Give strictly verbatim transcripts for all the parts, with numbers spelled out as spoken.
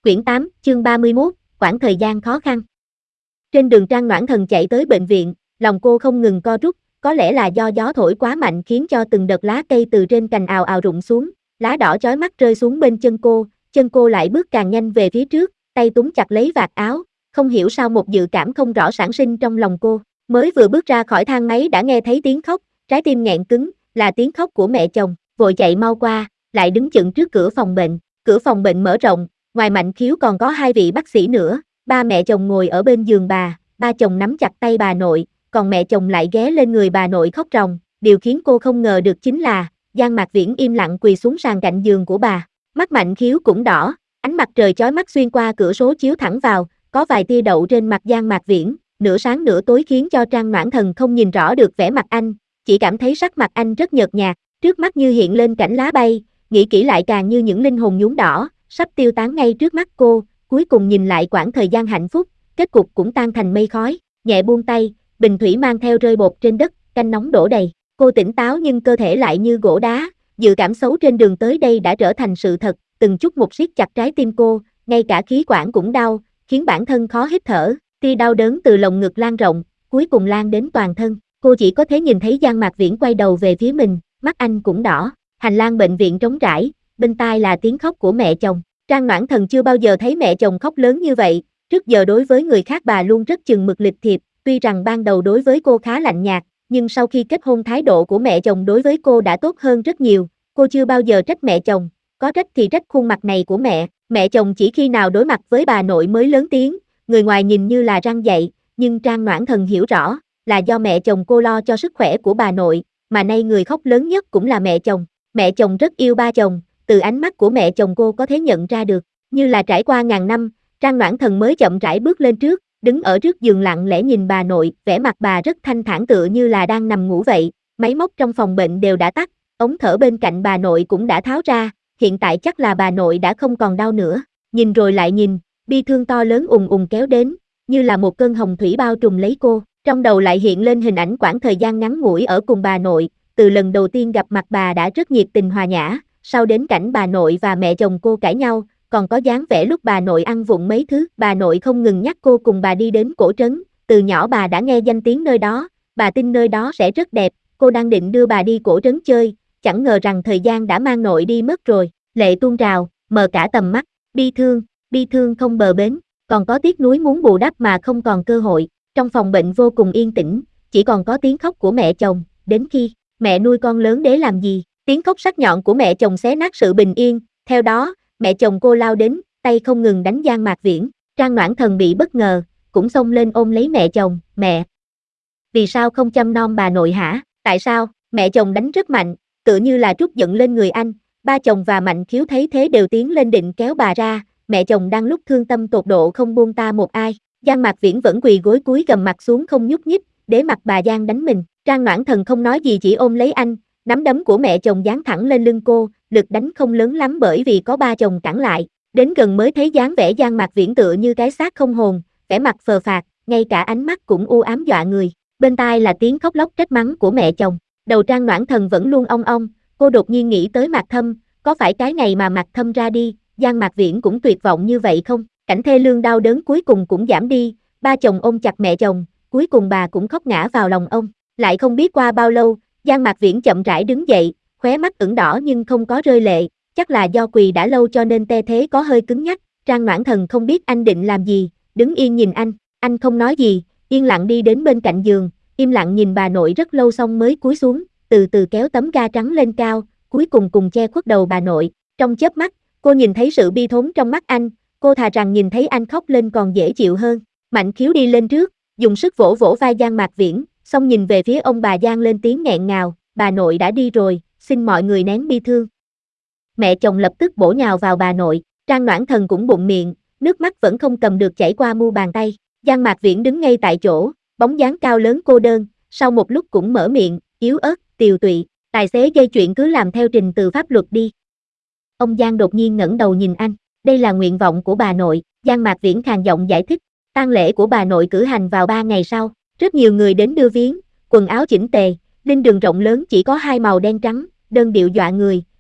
Quyển tám, chương ba mươi mốt, quãng thời gian khó khăn. Trên đường Trang Noãn Thần chạy tới bệnh viện, lòng cô không ngừng co rút, có lẽ là do gió thổi quá mạnh khiến cho từng đợt lá cây từ trên cành ào ào rụng xuống, lá đỏ chói mắt rơi xuống bên chân cô, chân cô lại bước càng nhanh về phía trước, tay túm chặt lấy vạt áo, không hiểu sao một dự cảm không rõ sản sinh trong lòng cô, mới vừa bước ra khỏi thang máy đã nghe thấy tiếng khóc, trái tim nghẹn cứng, là tiếng khóc của mẹ chồng, vội chạy mau qua, lại đứng chững trước cửa phòng bệnh, cửa phòng bệnh mở rộng. Ngoài Mạnh Khiếu còn có hai vị bác sĩ nữa, ba mẹ chồng ngồi ở bên giường bà, ba chồng nắm chặt tay bà nội, còn mẹ chồng lại ghé lên người bà nội khóc ròng. Điều khiến cô không ngờ được chính là, Giang Mạc Viễn im lặng quỳ xuống sàn cạnh giường của bà. Mắt Mạnh Khiếu cũng đỏ, ánh mặt trời chói mắt xuyên qua cửa sổ chiếu thẳng vào, có vài tia đậu trên mặt Giang Mạc Viễn, nửa sáng nửa tối khiến cho Trang Noãn Thần không nhìn rõ được vẻ mặt anh, chỉ cảm thấy sắc mặt anh rất nhợt nhạt, trước mắt như hiện lên cảnh lá bay, nghĩ kỹ lại càng như những linh hồn nhuốm đỏ, sắp tiêu tán ngay trước mắt cô, cuối cùng nhìn lại quãng thời gian hạnh phúc, kết cục cũng tan thành mây khói, nhẹ buông tay, bình thủy mang theo rơi bột trên đất, canh nóng đổ đầy, cô tỉnh táo nhưng cơ thể lại như gỗ đá, dự cảm xấu trên đường tới đây đã trở thành sự thật, từng chút một siết chặt trái tim cô, ngay cả khí quản cũng đau, khiến bản thân khó hít thở, tia đau đớn từ lồng ngực lan rộng, cuối cùng lan đến toàn thân, cô chỉ có thể nhìn thấy Giang Mạc Viễn quay đầu về phía mình, mắt anh cũng đỏ, hành lang bệnh viện trống trải, bên tai là tiếng khóc của mẹ chồng. Trang Noãn Thần chưa bao giờ thấy mẹ chồng khóc lớn như vậy, trước giờ đối với người khác bà luôn rất chừng mực lịch thiệp, tuy rằng ban đầu đối với cô khá lạnh nhạt, nhưng sau khi kết hôn thái độ của mẹ chồng đối với cô đã tốt hơn rất nhiều, cô chưa bao giờ trách mẹ chồng, có trách thì trách khuôn mặt này của mẹ, mẹ chồng chỉ khi nào đối mặt với bà nội mới lớn tiếng, người ngoài nhìn như là răn dạy, nhưng Trang Noãn Thần hiểu rõ, là do mẹ chồng cô lo cho sức khỏe của bà nội, mà nay người khóc lớn nhất cũng là mẹ chồng, mẹ chồng rất yêu ba chồng. Từ ánh mắt của mẹ chồng cô có thể nhận ra được, như là trải qua ngàn năm, Trang Noãn Thần mới chậm rãi bước lên trước, đứng ở trước giường lặng lẽ nhìn bà nội, vẻ mặt bà rất thanh thản tựa như là đang nằm ngủ vậy, máy móc trong phòng bệnh đều đã tắt, ống thở bên cạnh bà nội cũng đã tháo ra, hiện tại chắc là bà nội đã không còn đau nữa, nhìn rồi lại nhìn, bi thương to lớn ùn ùn kéo đến, như là một cơn hồng thủy bao trùm lấy cô, trong đầu lại hiện lên hình ảnh quãng thời gian ngắn ngủi ở cùng bà nội, từ lần đầu tiên gặp mặt bà đã rất nhiệt tình hòa nhã. Sau đến cảnh bà nội và mẹ chồng cô cãi nhau, còn có dáng vẻ lúc bà nội ăn vụng mấy thứ, bà nội không ngừng nhắc cô cùng bà đi đến cổ trấn, từ nhỏ bà đã nghe danh tiếng nơi đó, bà tin nơi đó sẽ rất đẹp, cô đang định đưa bà đi cổ trấn chơi, chẳng ngờ rằng thời gian đã mang nội đi mất rồi, lệ tuôn trào, mờ cả tầm mắt, bi thương, bi thương không bờ bến, còn có tiếc nuối muốn bù đắp mà không còn cơ hội, trong phòng bệnh vô cùng yên tĩnh, chỉ còn có tiếng khóc của mẹ chồng, đến khi, mẹ nuôi con lớn để làm gì? Tiếng khóc sắc nhọn của mẹ chồng xé nát sự bình yên, theo đó, mẹ chồng cô lao đến, tay không ngừng đánh Giang Mạc Viễn, Trang Noãn Thần bị bất ngờ, cũng xông lên ôm lấy mẹ chồng, mẹ. Vì sao không chăm nom bà nội hả, tại sao, mẹ chồng đánh rất mạnh, tựa như là trút giận lên người anh, ba chồng và Mạnh Khiếu thấy thế đều tiến lên định kéo bà ra, mẹ chồng đang lúc thương tâm tột độ không buông ta một ai, Giang Mạc Viễn vẫn quỳ gối cúi gầm mặt xuống không nhúc nhích, để mặc bà Giang đánh mình, Trang Noãn Thần không nói gì chỉ ôm lấy anh. Nắm đấm của mẹ chồng giáng thẳng lên lưng cô, lực đánh không lớn lắm bởi vì có ba chồng cản lại, đến gần mới thấy dáng vẻ Giang Mạc Viễn tựa như cái xác không hồn, vẻ mặt phờ phạc, ngay cả ánh mắt cũng u ám dọa người, bên tai là tiếng khóc lóc trách mắng của mẹ chồng, đầu Trang Noãn Thần vẫn luôn ong ong, cô đột nhiên nghĩ tới Mạc Thâm, có phải cái ngày mà Mạc Thâm ra đi, Giang Mạc Viễn cũng tuyệt vọng như vậy không, cảnh thê lương đau đớn cuối cùng cũng giảm đi, ba chồng ôm chặt mẹ chồng, cuối cùng bà cũng khóc ngã vào lòng ông, lại không biết qua bao lâu, Giang Mạc Viễn chậm rãi đứng dậy, khóe mắt ửng đỏ nhưng không có rơi lệ, chắc là do quỳ đã lâu cho nên tê thế có hơi cứng nhắc, Trang Noãn Thần không biết anh định làm gì, đứng yên nhìn anh, anh không nói gì, yên lặng đi đến bên cạnh giường, im lặng nhìn bà nội rất lâu xong mới cúi xuống, từ từ kéo tấm ga trắng lên cao, cuối cùng cùng che khuất đầu bà nội, trong chớp mắt, cô nhìn thấy sự bi thốn trong mắt anh, cô thà rằng nhìn thấy anh khóc lên còn dễ chịu hơn, Mạnh Khiếu đi lên trước, dùng sức vỗ vỗ vai Giang Mạc Viễn, xong nhìn về phía ông bà Giang lên tiếng nghẹn ngào, bà nội đã đi rồi, xin mọi người nén bi thương. Mẹ chồng lập tức bổ nhào vào bà nội, Trang Noãn Thần cũng bụng miệng, nước mắt vẫn không cầm được chảy qua mu bàn tay, Giang Mạc Viễn đứng ngay tại chỗ, bóng dáng cao lớn cô đơn, sau một lúc cũng mở miệng, yếu ớt, tiều tụy, tài xế gây chuyện cứ làm theo trình tự pháp luật đi. Ông Giang đột nhiên ngẩng đầu nhìn anh, đây là nguyện vọng của bà nội, Giang Mạc Viễn khàn giọng giải thích, tang lễ của bà nội cử hành vào ba ngày sau. Rất nhiều người đến đưa viếng, quần áo chỉnh tề, linh đường rộng lớn chỉ có hai màu đen trắng, đơn điệu dọa người,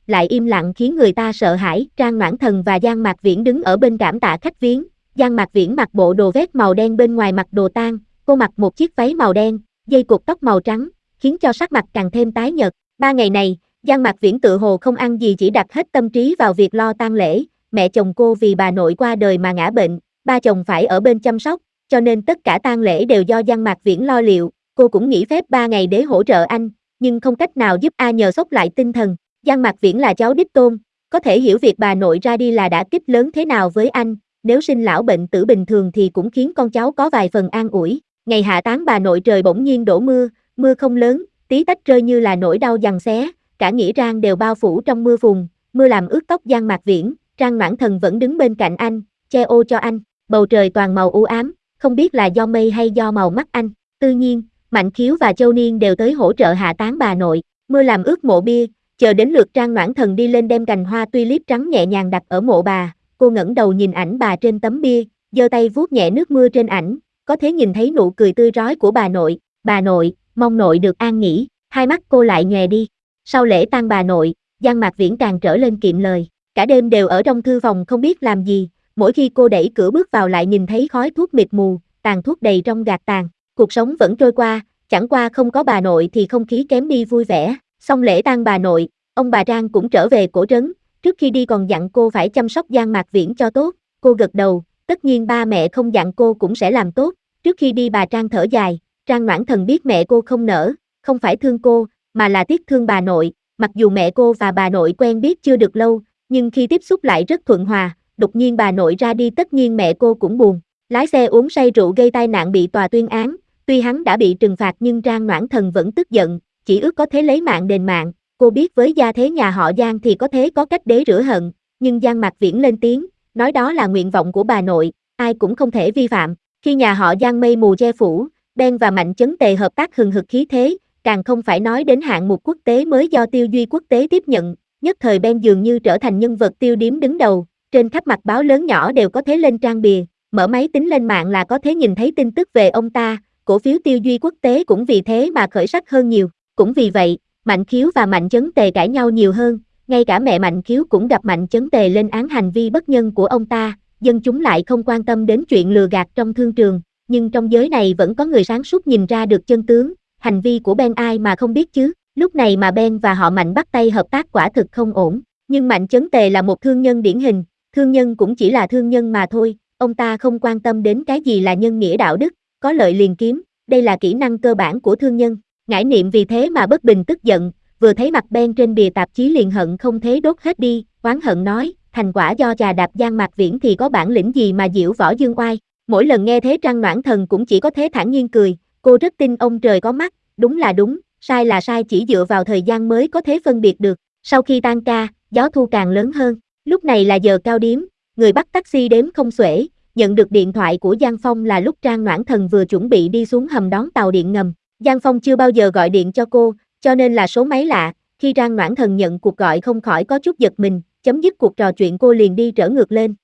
lại im lặng khiến người ta sợ hãi. Trang Noãn Thần và Giang Mạc Viễn đứng ở bên cảm tạ khách viếng. Giang Mạc Viễn mặc bộ đồ vest màu đen bên ngoài mặc đồ tang, cô mặc một chiếc váy màu đen, dây cột tóc màu trắng, khiến cho sắc mặt càng thêm tái nhợt. Ba ngày này, Giang Mạc Viễn tự hồ không ăn gì, chỉ đặt hết tâm trí vào việc lo tang lễ. Mẹ chồng cô vì bà nội qua đời mà ngã bệnh, ba chồng phải ở bên chăm sóc, cho nên tất cả tang lễ đều do Giang Mạc Viễn lo liệu. Cô cũng nghỉ phép ba ngày để hỗ trợ anh, nhưng không cách nào giúp A nhờ sốc lại tinh thần. Giang Mạc Viễn là cháu đích tôn, có thể hiểu việc bà nội ra đi là đả kích lớn thế nào với anh. Nếu sinh lão bệnh tử bình thường thì cũng khiến con cháu có vài phần an ủi. Ngày hạ táng bà nội trời bỗng nhiên đổ mưa, mưa không lớn, tí tách rơi như là nỗi đau giằng xé, cả nghĩa trang đều bao phủ trong mưa phùn, mưa làm ướt tóc Giang Mạc Viễn. Trang Noãn Thần vẫn đứng bên cạnh anh, che ô cho anh. Bầu trời toàn màu u ám, không biết là do mây hay do màu mắt anh. Tự nhiên, Mạnh Khiếu và Châu Niên đều tới hỗ trợ hạ táng bà nội. Mưa làm ướt mộ bia, chờ đến lượt Trang Noãn Thần đi lên đem cành hoa tulip trắng nhẹ nhàng đặt ở mộ bà. Cô ngẩng đầu nhìn ảnh bà trên tấm bia, giơ tay vuốt nhẹ nước mưa trên ảnh, có thể nhìn thấy nụ cười tươi rói của bà nội. Bà nội, mong nội được an nghỉ. Hai mắt cô lại nhòe đi. Sau lễ tang bà nội, Giang Mạc Viễn càng trở lên kiệm lời. Cả đêm đều ở trong thư phòng không biết làm gì. Mỗi khi cô đẩy cửa bước vào lại nhìn thấy khói thuốc mịt mù, tàn thuốc đầy trong gạt tàn. Cuộc sống vẫn trôi qua, chẳng qua không có bà nội thì không khí kém đi vui vẻ. Xong lễ tang bà nội, ông bà Trang cũng trở về cổ trấn. Trước khi đi còn dặn cô phải chăm sóc Giang Mạc Viễn cho tốt. Cô gật đầu, tất nhiên ba mẹ không dặn cô cũng sẽ làm tốt. Trước khi đi bà Trang thở dài. Trang Noãn Thần biết mẹ cô không nỡ, không phải thương cô, mà là tiếc thương bà nội. Mặc dù mẹ cô và bà nội quen biết chưa được lâu, nhưng khi tiếp xúc lại rất thuận hòa. Đột nhiên bà nội ra đi tất nhiên mẹ cô cũng buồn. Lái xe uống say rượu gây tai nạn bị tòa tuyên án. Tuy hắn đã bị trừng phạt nhưng Trang Noãn Thần vẫn tức giận, chỉ ước có thế lấy mạng đền mạng. Cô biết với gia thế nhà họ Giang thì có thế có cách để rửa hận, nhưng Giang Mạc Viễn lên tiếng, nói đó là nguyện vọng của bà nội, ai cũng không thể vi phạm. Khi nhà họ Giang mây mù che phủ, Ben và Mạnh Chấn Tề hợp tác hừng hực khí thế, càng không phải nói đến hạng mục quốc tế mới do Tiêu Duy Quốc tế tiếp nhận. Nhất thời Ben dường như trở thành nhân vật tiêu điểm đứng đầu, trên khắp mặt báo lớn nhỏ đều có thế lên trang bìa, mở máy tính lên mạng là có thể nhìn thấy tin tức về ông ta. Cổ phiếu Tiêu Duy Quốc tế cũng vì thế mà khởi sắc hơn nhiều. Cũng vì vậy, Mạnh Khiếu và Mạnh Chấn Tề cãi nhau nhiều hơn, ngay cả mẹ Mạnh Khiếu cũng gặp Mạnh Chấn Tề lên án hành vi bất nhân của ông ta. Dân chúng lại không quan tâm đến chuyện lừa gạt trong thương trường, nhưng trong giới này vẫn có người sáng suốt nhìn ra được chân tướng. Hành vi của Ben ai mà không biết chứ. Lúc này mà Ben và họ Mạnh bắt tay hợp tác quả thực không ổn. Nhưng Mạnh Chấn Tề là một thương nhân điển hình, thương nhân cũng chỉ là thương nhân mà thôi. Ông ta không quan tâm đến cái gì là nhân nghĩa đạo đức, có lợi liền kiếm, đây là kỹ năng cơ bản của thương nhân. Ngải Niệm vì thế mà bất bình tức giận, vừa thấy mặt Ben trên bìa tạp chí liền hận không thế đốt hết đi, oán hận nói, thành quả do trà đạp Giang Mạc Viễn thì có bản lĩnh gì mà diễu võ dương oai. Mỗi lần nghe thế Trang Noãn Thần cũng chỉ có thế thản nhiên cười, cô rất tin ông trời có mắt, đúng là đúng, sai là sai chỉ dựa vào thời gian mới có thể phân biệt được. Sau khi tan ca, gió thu càng lớn hơn, lúc này là giờ cao điểm, người bắt taxi đếm không xuể. Nhận được điện thoại của Giang Phong là lúc Trang Noãn Thần vừa chuẩn bị đi xuống hầm đón tàu điện ngầm. Giang Phong chưa bao giờ gọi điện cho cô, cho nên là số máy lạ. Khi Trang Noãn Thần nhận cuộc gọi không khỏi có chút giật mình, chấm dứt cuộc trò chuyện cô liền đi trở ngược lên.